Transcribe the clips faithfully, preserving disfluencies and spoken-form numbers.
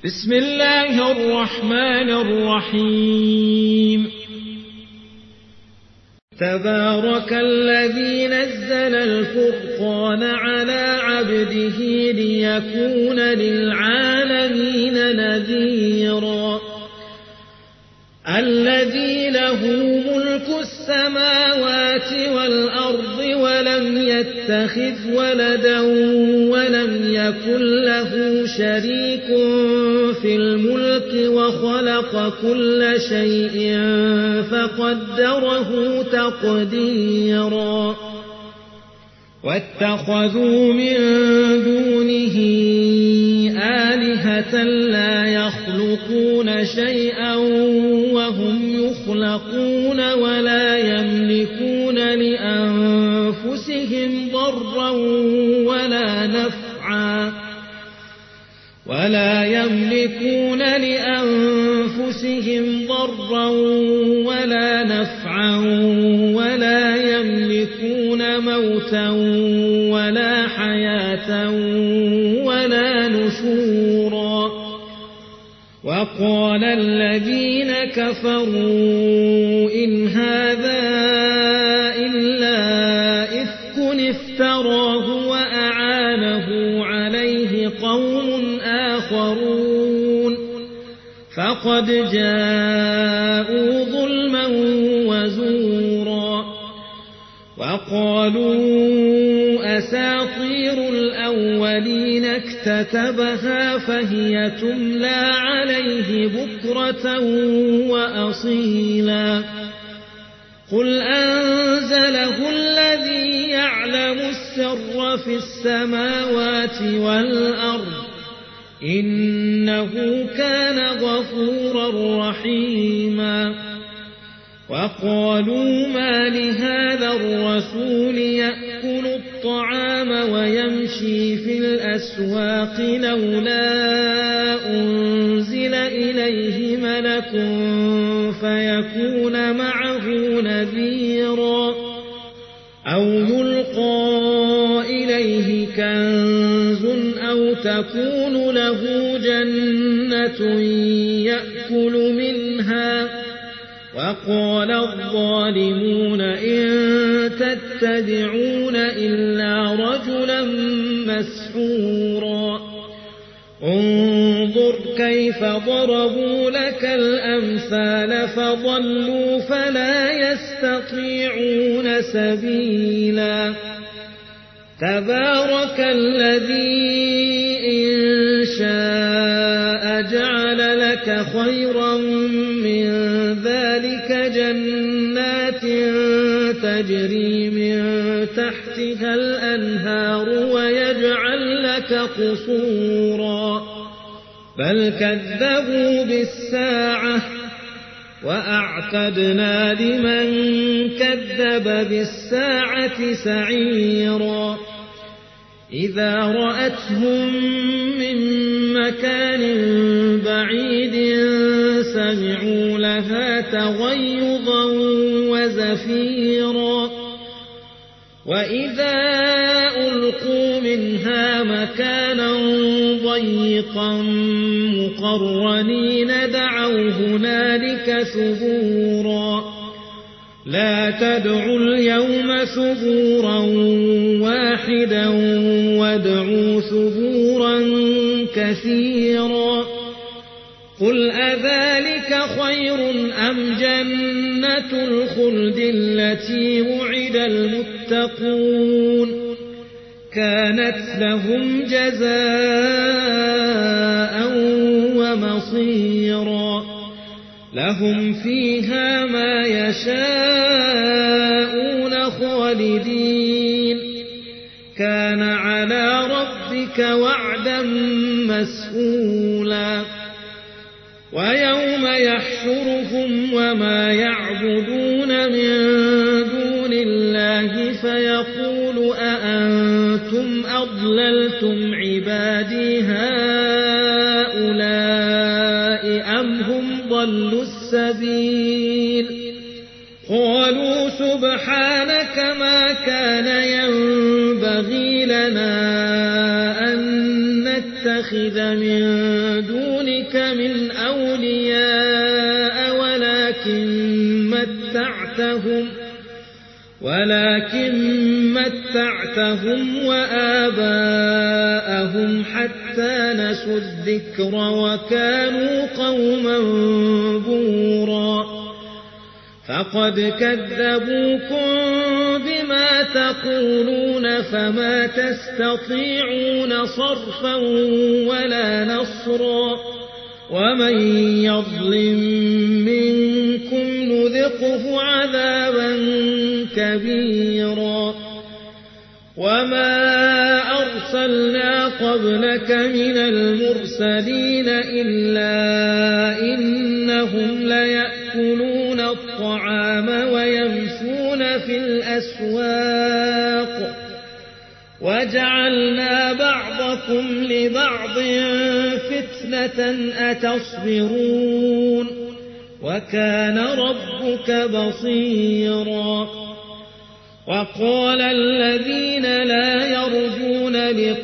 بسم الله الرحمن الرحيم. تبارك الذي نزل الفرقان على عبده ليكون للعالمين نذيرا. الذي له ملك السماوات والأرض ولم يتخذ ولدا ولم يكن له شريك في الملك وخلق كل شيء فقدره تقديرا. واتخذوا من دونه آلهة لا يخلقون شيئا وهم يخلقون ولا يملكون لأنفسهم ضرا ولا نفعا ولا يملكون لأنفسهم ضرا ولا نفعا ولا يملكون موتا ولا حياة ولا نشورا. وقال الذين كفروا إن هذا إلا إفك افتراه وأعانه عليه قوم آخرون فقد جاءوا ظلما وزورا. وقالوا أساطير الأولين اكتتبها فهي تملى عليه بكرة وأصيلا. قل أنزله الذي يعلم السر في السماوات والأرض إنه كان غفورا رحيما. وقالوا ما لهذا الرسول يأكل الطعام ويمشي في الأسواق لولا أنزل إليه ملك فيكون معه نذيرا أو يلقى إليه كنز أو تكون له جنة يأكل منها. وقال الظالمون إن تتبعون إلا رجلا مسحورا. انظر كيف ضربوا لك الأمثال فضلوا فلا يستطيعون سبيلا. تبارك الذي إن شاء جعل لك خيرا من ذلك جنات تجري من تحتها الأنهار ويجعل لك قصورا بل كذبوا بالساعة وأعتدنا لمن كذب بالساعة سعيرا. إذا رأتهم من مكان بعيد سمعوا لها تغيظا وزفيرا. وإذا ألقوا منها مكانا ضيقا مقرنين دعوا هنالك ثبورا. لا تدعوا اليوم ثبورا واحدا وادعوا ثبورا كثيرا. قل أذلك خير أم جنة الخلد التي وعد المتقون كانت لهم جزاء ومصيرا. لهم فيها ما يشاءون خالدين كان على ربك وعدا مسئولا. ويوم يحشرهم وما يعبدون من دون الله فيقول أأنتم أضللتم عبادي هؤلاء أم هم ضلوا السبيل. قالوا سبحانك ما كان ينبغي لنا أن نتخذ من دونك دونك من أولياء ولكن متعتهم ولكن متعتهم وآباءهم حتى نسوا الذكر وكانوا قوما بورا فقد كذبوكم بما تقولون فما تستطيعون صرفا ولا نصرا ومن يظلم منكم نذقه عذابا كبيرا وما أرسلنا قبلك من المرسلين إلا إنهم ليأكلون الطعام ويمشون في الأسواق وجعلنا بعضكم لبعض فتنة أتصبرون وكان ربك بصيرا وقال الذين لا يرجون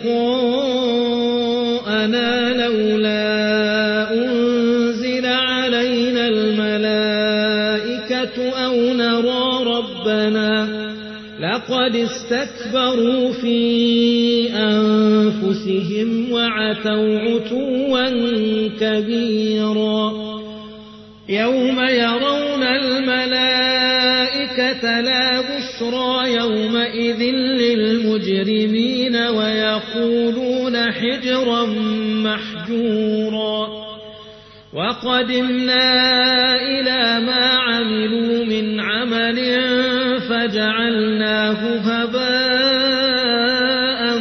لقاءنا لولا أنزل علينا الملائكة أو نرى ربنا لقد استكبروا في أنفسهم وعتوا عتوا كبيرا يوم يرون الملائكة لا بشرى يومئذ للمجرمين ويقولون حجرا محجورا وقدمنا إلى ما عملوا من عمل فجعلناه هباء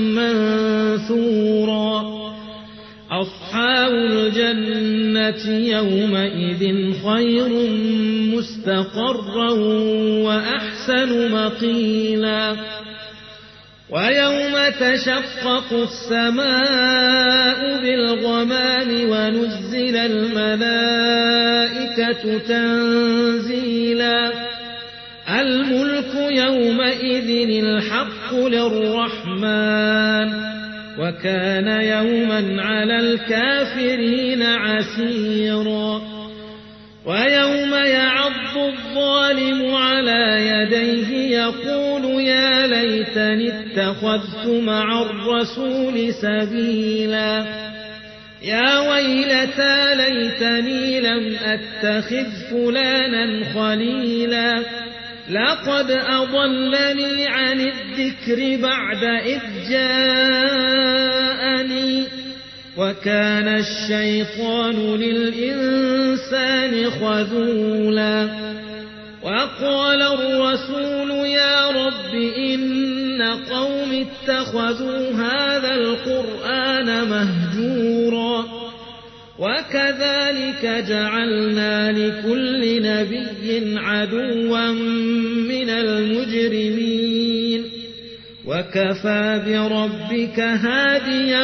منثورا أصحاب الجنة يومئذ خير مستقرا وأحسن مقيلا ويوم تشقق السماء بالغمام ونزل الملائكة تنزيلا الملك يومئذ الحق للرحمن وكان يوما على الكافرين عسيرا ويوم يعض الظالم على يديه يقول يا ليتني اتخذت مع الرسول سبيلا يا ويلتى ليتني لم أتخذ فلانا خليلا لقد أضلني عن الذكر بعد إذ جاءني وكان الشيطان للإنسان خذولا وقال الرسول يا رب إن قوم اتخذوا هذا القرآن مهجورا وكذلك جعلنا لكل نبي عدوا من المجرمين وكفى بربك هاديا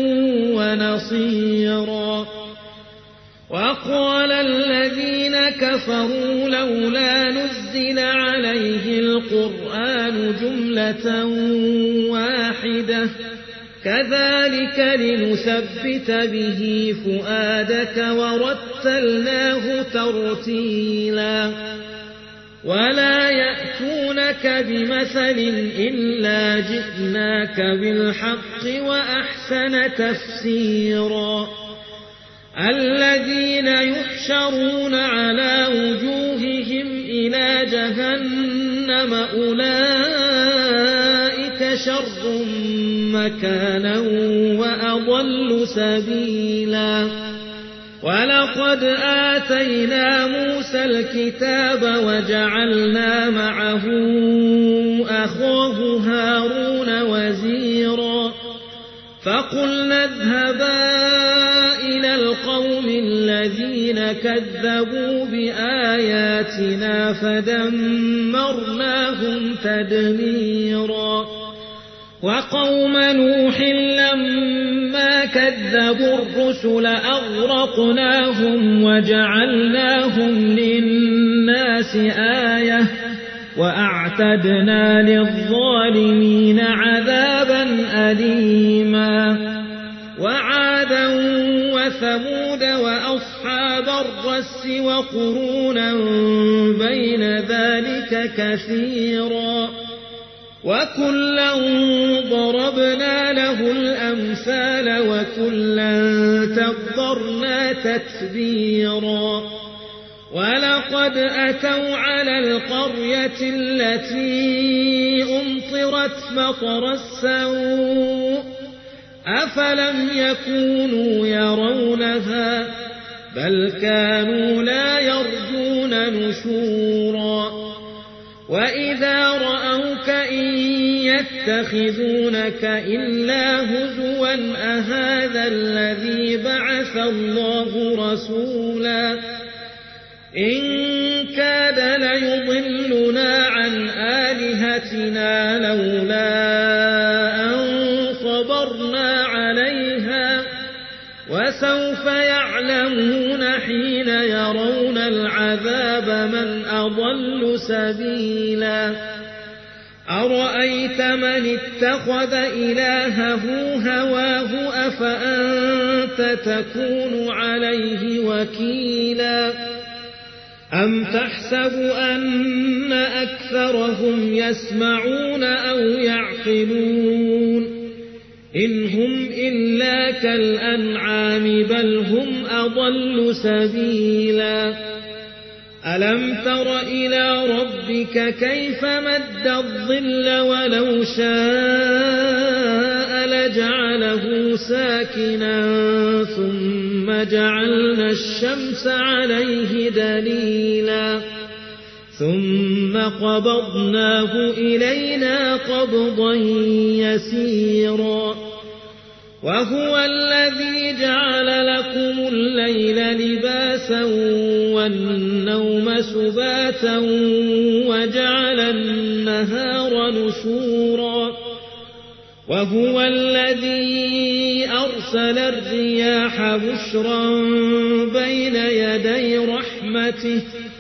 ونصيرا وقال الذين كفروا لولا نزل عليه القرآن جملة واحدة كذلك لنثبت به فؤادك ورتلناه ترتيلا ولا يأتونك بمثل إلا جئناك بالحق وأحسن تفسيرا الذين يحشرون على وجوههم إلى جهنم أولئك شر مكانا وأضل سبيلا ولقد آتينا موسى الكتاب وجعلنا معه أخاه هارون وزيرا فقلنا اذهبا إلى القوم الذين كذبوا بآياتنا فدمرناهم تدميرا وقوم نوح لما كذبوا الرسل أغرقناهم وجعلناهم للناس آية وأعتدنا للظالمين عذابا أليما وعادا وثمود وأصحاب الرس وقرونا بين ذلك كثيرا وكلا ضربنا له الأمثال وكلا تبرنا تتبيرا ولقد أتوا على القرية التي أمطرت مطر السوء أفلم يكونوا يرونها بل كانوا لا يرجون نشورا وإذا رأوك إن يتخذونك إلا هزوا أهذا الذي بعث الله رسولا إن كاد ليضلنا عن آلهتنا لولا أن صبرنا عليها وسوف يعلمون حين يرون العذاب من أضل سبيلا أرأيت من اتخذ إلهه هواه أفأنت تكون عليه وكيلا أم تحسب أن أكثرهم يسمعون أو يعقلون إن هم إلا كالأنعام بل هم أضل سبيلا ألم تر إلى ربك كيف مد الظل ولو شاء لجعله ساكنا ثم جعلنا الشمس عليه دليلا ثم قبضناه إلينا قبضا يسيرا وهو الذي جعل لكم الليل لباسا والنوم سباتا وجعل النهار نشورا وهو الذي أرسل الرياح بشرا بين يدي رحمته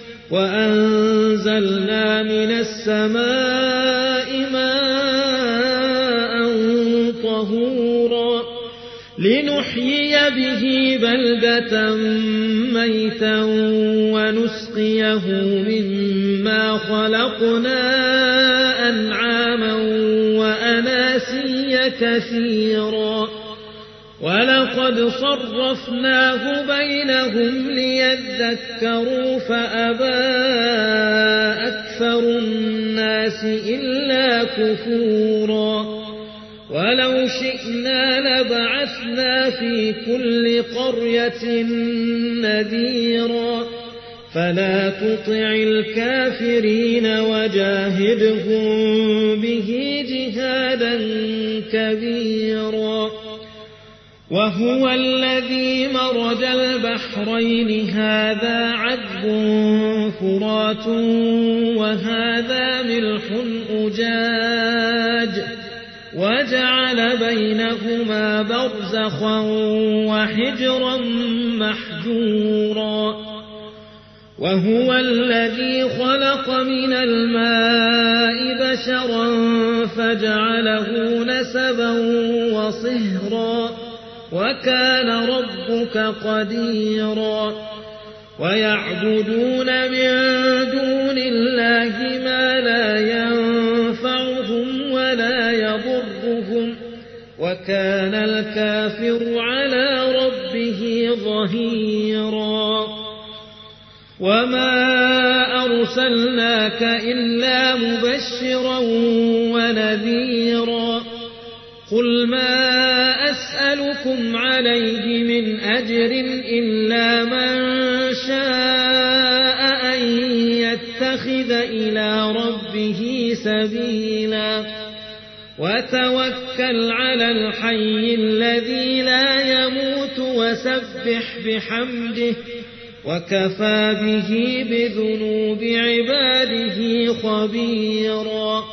وأنزلنا من السماء ماء طهورا لنحيي به بلدة ميتا ونسقيه مما خلقنا أنعاما وأناسيا كثيرا ولقد صرفناه بينهم ليذكروا فأبى أكثر الناس إلا كفورا ولو شئنا لبعثنا في كل قرية نذيرا فلا تطع الكافرين وجاهدهم به جهادا كبيرا وهو الذي مرج البحرين هذا عذب فرات وهذا ملح أجاج وجعل بينهما برزخا وحجرا محجورا وهو الذي خلق من الماء بشرا فجعله نسبا وصهرا وكان ربك قديرا ويعبدون من دون الله ما لا ينفعهم ولا يضرهم وكان الكافر على ربه ظهيرا وما أرسلناك إلا مبشرا ونذيرا قل ما أسألكم عليه من أجر إلا من شاء أن يتخذ إلى ربه سبيلا وتوكل على الحي الذي لا يموت وسبح بحمده وكفى به بذنوب عباده خبيرا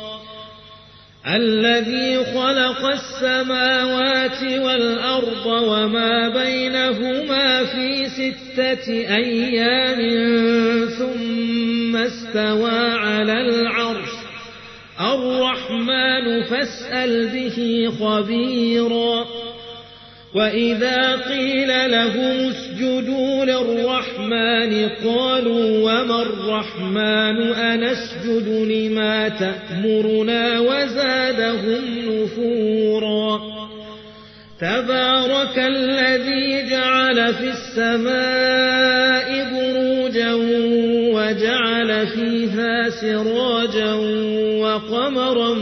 الذي خلق السماوات والأرض وما بينهما في ستة أيام ثم استوى على العرش الرحمن فاسأل به خبيرا وإذا قيل لهم اسجدوا للرحمن قالوا وما الرحمن أنسجد لما تأمرنا وزادهم نفورا تبارك الذي جعل في السماء بروجا وجعل فيها سراجا وقمرا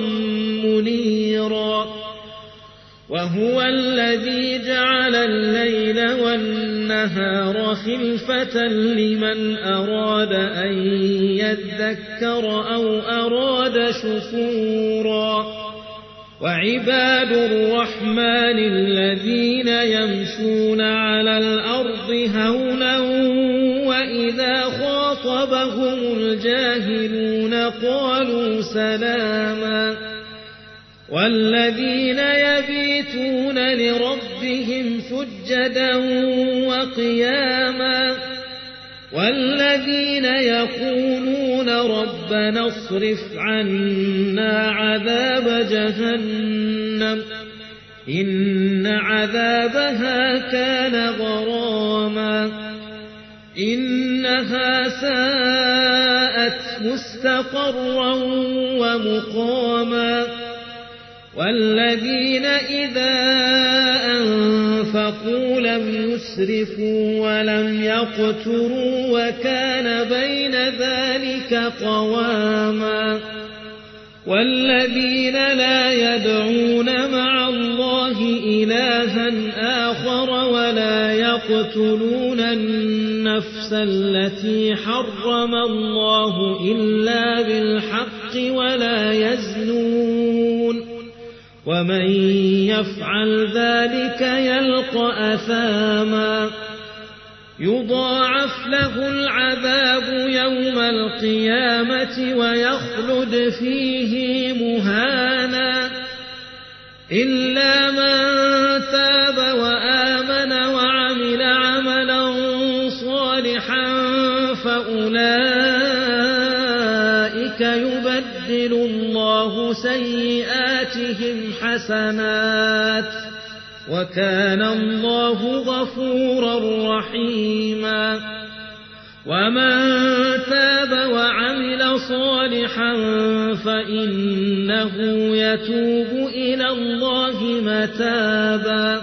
منيرا وهو الذي جعل الليل والنهار خلفة لمن أراد أن يذكر أو أراد شكورا وعباد الرحمن الذين يمشون على الأرض هونا وإذا خاطبهم الجاهلون قالوا سلاما والذين يبيتون لربهم سجدا وقياما والذين يقولون ربنا اصرف عنا عذاب جهنم إن عذابها كان غراما إنها ساءت مستقرا ومقاما والذين إذا أنفقوا لم يسرفوا ولم يقتروا وكان بين ذلك قواما والذين لا يدعون مع الله إلها آخر ولا يقتلون النفس التي حرم الله إلا بالحق ولا يزنون ومن يفعل ذلك يلقى أثاما يضاعف له العذاب يوم القيامة ويخلد فيه مهانا إلا من تاب وآمن وعمل عملا صالحا فأولئك يبدل الله سيئاتهم حسنات وكان الله غفورا رحيما ومن تاب وعمل صالحا فإنه يتوب إلى الله متابا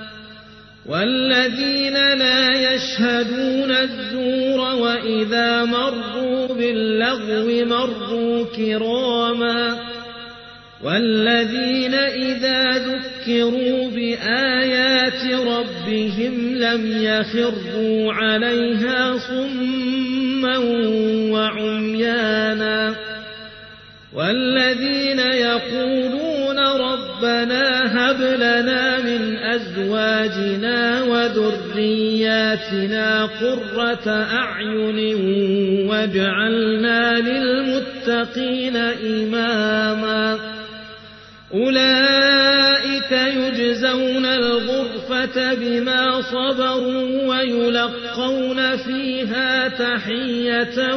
والذين لا يشهدون الزور وإذا مروا باللغو مروا كراما والذين إذا ذكروا بآيات ربهم لم يخروا عليها صما وعميانا والذين يقولون ربنا هب لنا من أزواجنا وذرياتنا قرة أعين واجعلنا للمتقين إماما أولئك يجزون الغرفة بما صبروا ويلقون فيها تحية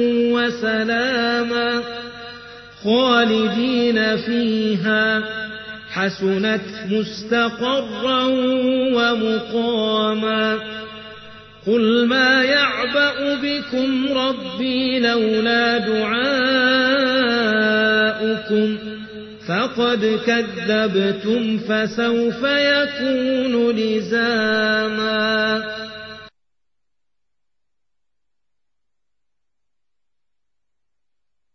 وسلاما خالدين فيها حسنت مستقرا ومقاما قل ما يعبأ بكم ربي لولا دعاؤكم فقد كذبتم فسوف يكون لزاما